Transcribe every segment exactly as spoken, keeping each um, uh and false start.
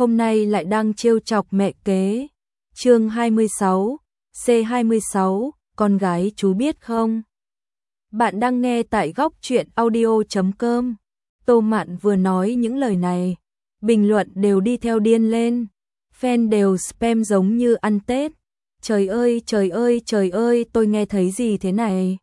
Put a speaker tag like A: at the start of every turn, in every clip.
A: hôm nay lại đang trêu chọc mẹ kế. Chương hai mươi sáu, C hai mươi sáu, con gái chú biết không? Bạn đang nghe tại góc truyện audio chấm com. Tô Mạn vừa nói những lời này, bình luận đều đi theo điên lên, fan đều spam giống như ăn Tết. Trời ơi, trời ơi, trời ơi, tôi nghe thấy gì thế này?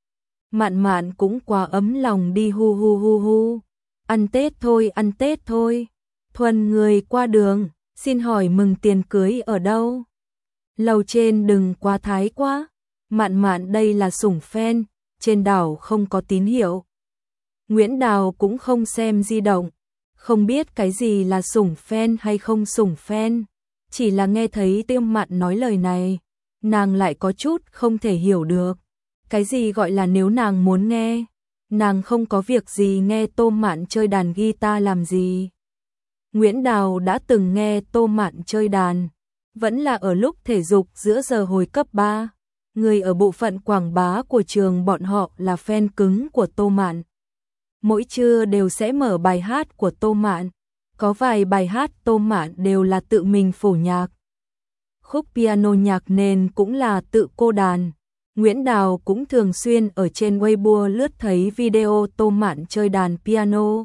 A: Mạn Mạn cũng quá ấm lòng đi, hu hu hu hu. Ăn Tết thôi, ăn Tết thôi. Thuần người qua đường, xin hỏi mừng tiền cưới ở đâu? Lầu trên đừng quá thái quá. Mạn Mạn đây là sủng fan, trên đảo không có tín hiệu. Nguyễn Đào cũng không xem di động, không biết cái gì là sủng fan hay không sủng fan, chỉ là nghe thấy Tiêm Mạn nói lời này, nàng lại có chút không thể hiểu được. Cái gì gọi là nếu nàng muốn nghe, nàng không có việc gì nghe Tô Mạn chơi đàn guitar làm gì. Nguyễn Đào đã từng nghe Tô Mạn chơi đàn, vẫn là ở lúc thể dục giữa giờ hồi cấp ba. Người ở bộ phận quảng bá của trường bọn họ là fan cứng của Tô Mạn. Mỗi trưa đều sẽ mở bài hát của Tô Mạn, có vài bài hát Tô Mạn đều là tự mình phổ nhạc. Khúc piano nhạc nền cũng là tự cô đàn. Nguyễn Đào cũng thường xuyên ở trên Weibo lướt thấy video Tô Mạn chơi đàn piano.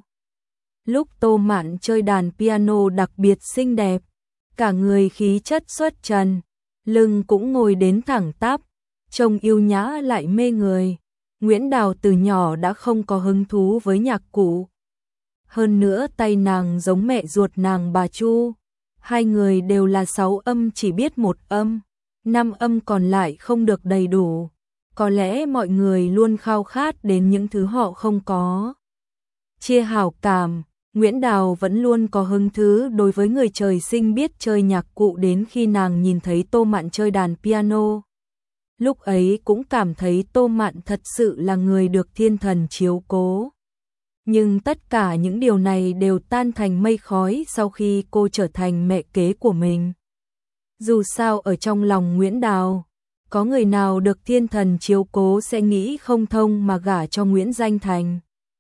A: Lúc Tô Mạn chơi đàn piano đặc biệt xinh đẹp, cả người khí chất xuất trần, lưng cũng ngồi đến thẳng tắp, trông yêu nhã lại mê người. Nguyễn Đào từ nhỏ đã không có hứng thú với nhạc cụ. Hơn nữa tay nàng giống mẹ ruột nàng bà Chu, hai người đều là sáu âm chỉ biết một âm, năm âm còn lại không được đầy đủ. Có lẽ mọi người luôn khao khát đến những thứ họ không có. Chia hảo cảm, Nguyễn Đào vẫn luôn có hứng thú đối với người trời sinh biết chơi nhạc cụ đến khi nàng nhìn thấy Tô Mạn chơi đàn piano. Lúc ấy cũng cảm thấy Tô Mạn thật sự là người được thiên thần chiếu cố. Nhưng tất cả những điều này đều tan thành mây khói sau khi cô trở thành mẹ kế của mình. Dù sao ở trong lòng Nguyễn Đào, có người nào được thiên thần chiếu cố sẽ nghĩ không thông mà gả cho Nguyễn Danh Thành.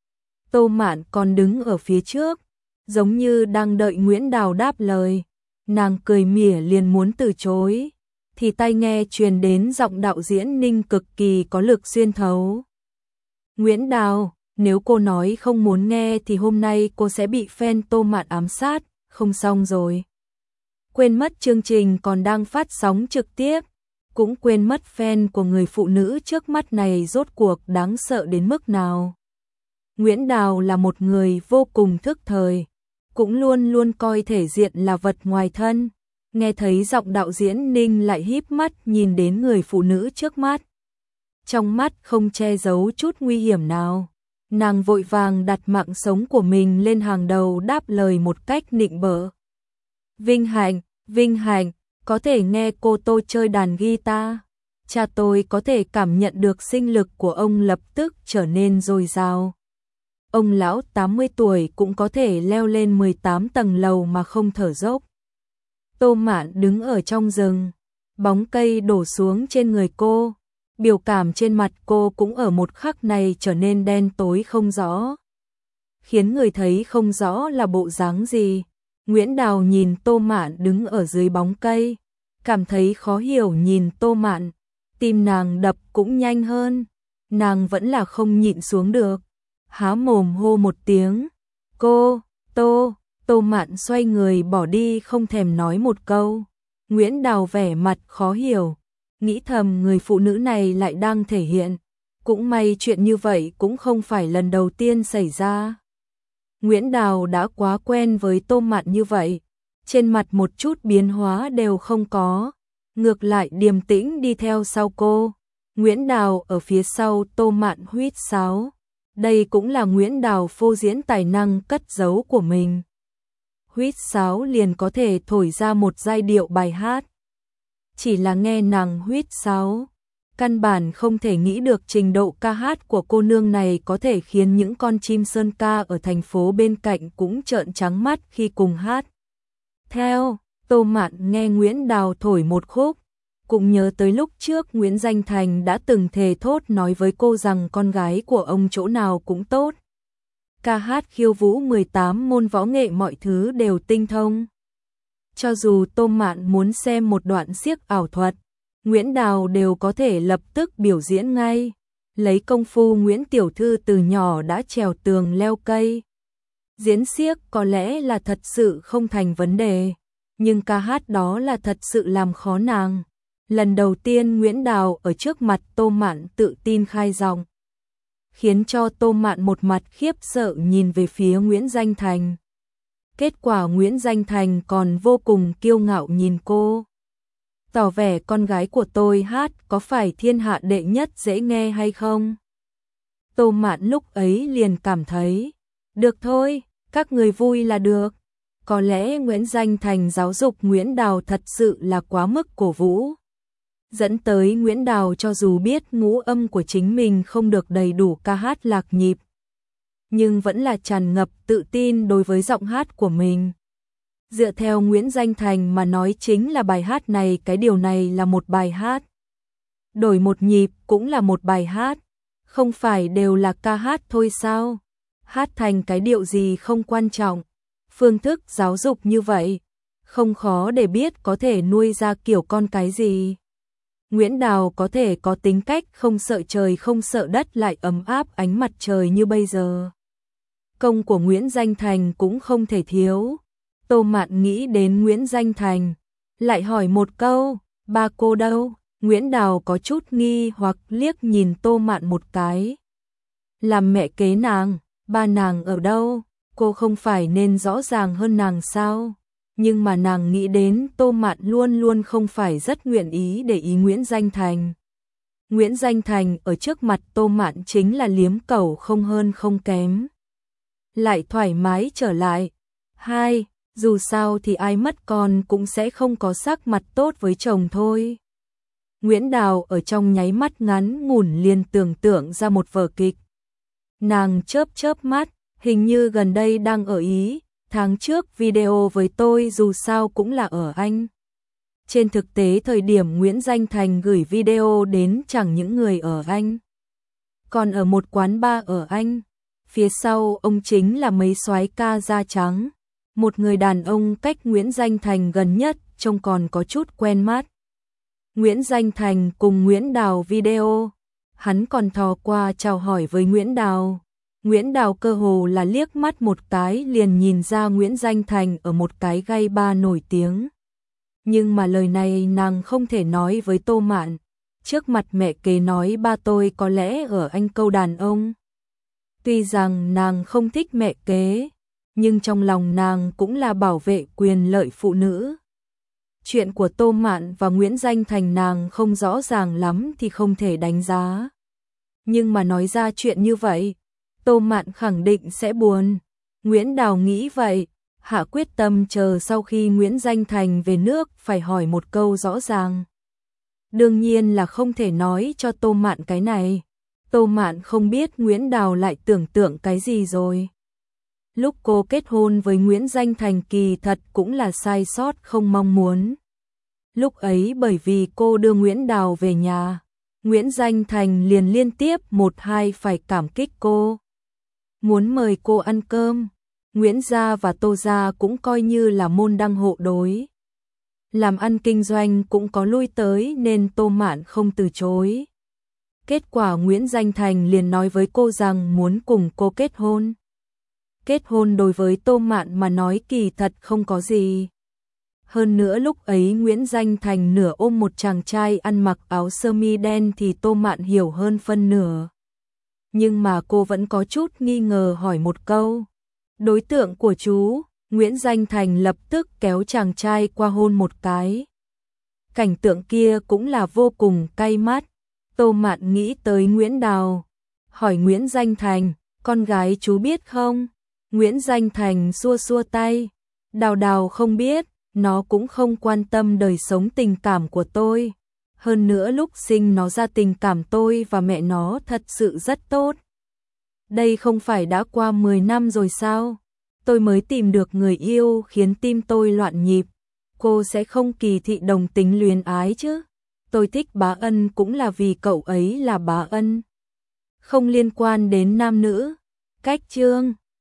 A: Tô Mạn còn đứng ở phía trước, giống như đang đợi Nguyễn Đào đáp lời. Nàng cười mỉa liền muốn từ chối, thì tai nghe truyền đến giọng đạo diễn Ninh cực kỳ có lực xuyên thấu. Nguyễn Đào, nếu cô nói không muốn nghe thì hôm nay cô sẽ bị fan Tô Mạn ám sát, không xong rồi. Quên mất chương trình còn đang phát sóng trực tiếp, cũng quên mất fan của người phụ nữ trước mắt này rốt cuộc đáng sợ đến mức nào. Nguyễn Đào là một người vô cùng thức thời, cũng luôn luôn coi thể diện là vật ngoài thân. Nghe thấy giọng đạo diễn Ninh lại híp mắt nhìn đến người phụ nữ trước mắt. Trong mắt không che giấu chút nguy hiểm nào. Nàng vội vàng đặt mạng sống của mình lên hàng đầu đáp lời một cách nịnh bợ. Vinh hạnh, vinh hạnh, có thể nghe cô Tô chơi đàn guitar. Cha tôi có thể cảm nhận được sinh lực của ông lập tức trở nên dồi dào. Ông lão tám mươi tuổi cũng có thể leo lên mười tám tầng lầu mà không thở dốc. Tô Mạn đứng ở trong rừng, bóng cây đổ xuống trên người cô, biểu cảm trên mặt cô cũng ở một khắc này trở nên đen tối không rõ, khiến người thấy không rõ là bộ dáng gì. Nguyễn Đào nhìn Tô Mạn đứng ở dưới bóng cây, cảm thấy khó hiểu nhìn Tô Mạn, tim nàng đập cũng nhanh hơn, nàng vẫn là không nhịn xuống được, há mồm hô một tiếng, cô, Tô. Tô Mạn xoay người bỏ đi không thèm nói một câu. Nguyễn Đào vẻ mặt khó hiểu, nghĩ thầm người phụ nữ này lại đang thể hiện. Cũng may chuyện như vậy cũng không phải lần đầu tiên xảy ra. Nguyễn Đào đã quá quen với Tô Mạn như vậy, trên mặt một chút biến hóa đều không có, ngược lại điềm tĩnh đi theo sau cô. Nguyễn Đào ở phía sau Tô Mạn huýt sáo. Đây cũng là Nguyễn Đào phô diễn tài năng cất giấu của mình. Huýt sáo liền có thể thổi ra một giai điệu bài hát. Chỉ là nghe nàng huýt sáo, căn bản không thể nghĩ được trình độ ca hát của cô nương này có thể khiến những con chim sơn ca ở thành phố bên cạnh cũng trợn trắng mắt khi cùng hát. Theo, Tô Mạn nghe Nguyễn Đào thổi một khúc, cũng nhớ tới lúc trước Nguyễn Danh Thành đã từng thề thốt nói với cô rằng con gái của ông chỗ nào cũng tốt. Ca hát khiêu vũ mười tám môn võ nghệ mọi thứ đều tinh thông. Cho dù Tô Mạn muốn xem một đoạn xiếc ảo thuật, Nguyễn Đào đều có thể lập tức biểu diễn ngay. Lấy công phu Nguyễn Tiểu Thư từ nhỏ đã trèo tường leo cây. Diễn xiếc có lẽ là thật sự không thành vấn đề, nhưng ca hát đó là thật sự làm khó nàng. Lần đầu tiên Nguyễn Đào ở trước mặt Tô Mạn tự tin khai giọng, khiến cho Tô Mạn một mặt khiếp sợ nhìn về phía Nguyễn Danh Thành. Kết quả Nguyễn Danh Thành còn vô cùng kiêu ngạo nhìn cô, tỏ vẻ con gái của tôi hát có phải thiên hạ đệ nhất dễ nghe hay không? Tô Mạn lúc ấy liền cảm thấy, được thôi, các người vui là được. Có lẽ Nguyễn Danh Thành giáo dục Nguyễn Đào thật sự là quá mức cổ vũ, dẫn tới Nguyễn Đào cho dù biết ngũ âm của chính mình không được đầy đủ ca hát lạc nhịp, nhưng vẫn là tràn ngập tự tin đối với giọng hát của mình. Dựa theo Nguyễn Danh Thành mà nói chính là bài hát này, cái điều này là một bài hát. Đổi một nhịp cũng là một bài hát, không phải đều là ca hát thôi sao? Hát thành cái điệu gì không quan trọng. Phương thức giáo dục như vậy, không khó để biết có thể nuôi ra kiểu con cái gì. Nguyễn Đào có thể có tính cách không sợ trời không sợ đất lại ấm áp ánh mặt trời như bây giờ. Công của Nguyễn Danh Thành cũng không thể thiếu. Tô Mạn nghĩ đến Nguyễn Danh Thành, lại hỏi một câu, ba cô đâu? Nguyễn Đào có chút nghi hoặc liếc nhìn Tô Mạn một cái. Làm mẹ kế nàng, ba nàng ở đâu? Cô không phải nên rõ ràng hơn nàng sao? Nhưng mà nàng nghĩ đến Tô Mạn luôn luôn không phải rất nguyện ý để ý Nguyễn Danh Thành. Nguyễn Danh Thành ở trước mặt Tô Mạn chính là liếm cẩu không hơn không kém. Lại thoải mái trở lại. Hai, dù sao thì ai mất con cũng sẽ không có sắc mặt tốt với chồng thôi. Nguyễn Đào ở trong nháy mắt ngắn ngủn liền tưởng tượng ra một vở kịch. Nàng chớp chớp mắt, hình như gần đây đang ở Ý, tháng trước video với tôi dù sao cũng là ở Anh. Trên thực tế thời điểm Nguyễn Danh Thành gửi video đến chẳng những người ở Anh, còn ở một quán bar ở Anh. Phía sau ông chính là mấy soái ca da trắng. Một người đàn ông cách Nguyễn Danh Thành gần nhất trông còn có chút quen mắt. Nguyễn Danh Thành cùng Nguyễn Đào video, hắn còn thò qua chào hỏi với Nguyễn Đào. Nguyễn Đào cơ hồ là liếc mắt một cái liền nhìn ra Nguyễn Danh Thành ở một cái gay bar nổi tiếng. Nhưng mà lời này nàng không thể nói với Tô Mạn. Trước mặt mẹ kế nói ba tôi có lẽ ở Anh câu đàn ông. Tuy rằng nàng không thích mẹ kế, nhưng trong lòng nàng cũng là bảo vệ quyền lợi phụ nữ. Chuyện của Tô Mạn và Nguyễn Danh Thành nàng không rõ ràng lắm thì không thể đánh giá. Nhưng mà nói ra chuyện như vậy, Tô Mạn khẳng định sẽ buồn. Nguyễn Đào nghĩ vậy, hạ quyết tâm chờ sau khi Nguyễn Danh Thành về nước phải hỏi một câu rõ ràng. Đương nhiên là không thể nói cho Tô Mạn cái này. Tô Mạn không biết Nguyễn Đào lại tưởng tượng cái gì rồi. Lúc cô kết hôn với Nguyễn Danh Thành kỳ thật cũng là sai sót không mong muốn. Lúc ấy bởi vì cô đưa Nguyễn Đào về nhà, Nguyễn Danh Thành liền liên tiếp một hai phải cảm kích cô. Muốn mời cô ăn cơm, Nguyễn gia và Tô gia cũng coi như là môn đăng hộ đối. Làm ăn kinh doanh cũng có lui tới nên Tô Mạn không từ chối. Kết quả Nguyễn Danh Thành liền nói với cô rằng muốn cùng cô kết hôn. Kết hôn đối với Tô Mạn mà nói kỳ thật không có gì. Hơn nữa lúc ấy Nguyễn Danh Thành nửa ôm một chàng trai ăn mặc áo sơ mi đen thì Tô Mạn hiểu hơn phân nửa. Nhưng mà cô vẫn có chút nghi ngờ hỏi một câu. Đối tượng của chú, Nguyễn Danh Thành lập tức kéo chàng trai qua hôn một cái. Cảnh tượng kia cũng là vô cùng cay mắt. Tô Mạn nghĩ tới Nguyễn Đào, hỏi Nguyễn Danh Thành, con gái chú biết không? Nguyễn Danh Thành xua xua tay, Đào Đào không biết, nó cũng không quan tâm đời sống tình cảm của tôi. Hơn nữa lúc sinh nó ra tình cảm tôi và mẹ nó thật sự rất tốt. Đây không phải đã qua mười năm rồi sao? Tôi mới tìm được người yêu khiến tim tôi loạn nhịp. Cô sẽ không kỳ thị đồng tính luyến ái chứ? Tôi thích Bá Ân cũng là vì cậu ấy là Bá Ân. Không liên quan đến nam nữ. Cách chương